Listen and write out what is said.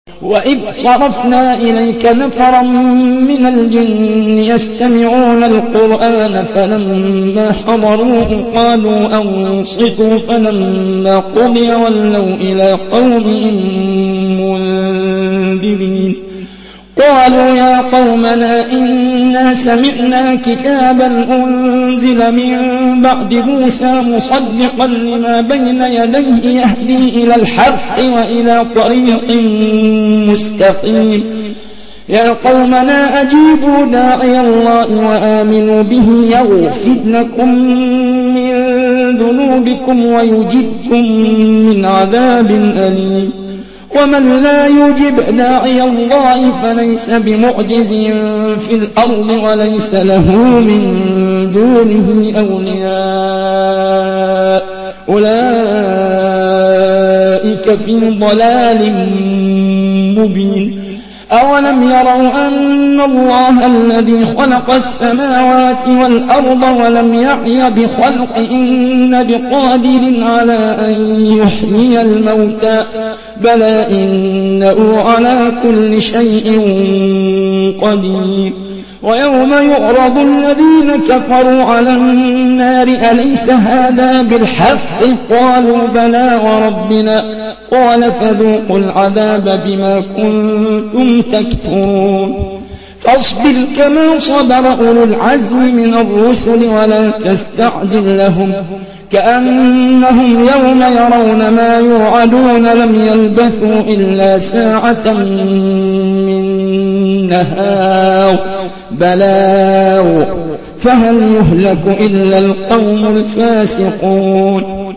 وإذ صرفنا إليك نفرا من الجن يستمعون القرآن فلما حضروه قالوا أنصتوا فلما قضي ولوا إلى قومهم منذرين قالوا يا قومنا إنا سمعنا كتابا أنزل من بعد موسى مصدقا لما بين يديه يهدي إلى الحق وإلى طريق مستقيم يا قومنا أجيبوا داعي الله وآمنوا به يغفر لكم من ذنوبكم ويجركم من عذاب أليم ومن لا يجب داعي الله فليس بمعجز في الأرض وليس له من دونه أولياء أولئك في ضلال مبين أولم يروا أن الله الذي خلق السماوات والأرض ولم يعي بخلقهن بقادر على أن يحيي الموتى بلى إنه على كل شيء قدير ويوم يعرض الذين كفروا على النار أليس هذا بالحق قالوا بلى وربنا قال فذوقوا العذاب بما كنتم تكفرون فاصبر كما صبر أولو العزم من الرسل ولا تستعجل لهم كأنهم يوم يرون ما يوعدون لم يلبثوا إلا ساعة من نهار بلاغ فهل يهلك إلا القوم الفاسقون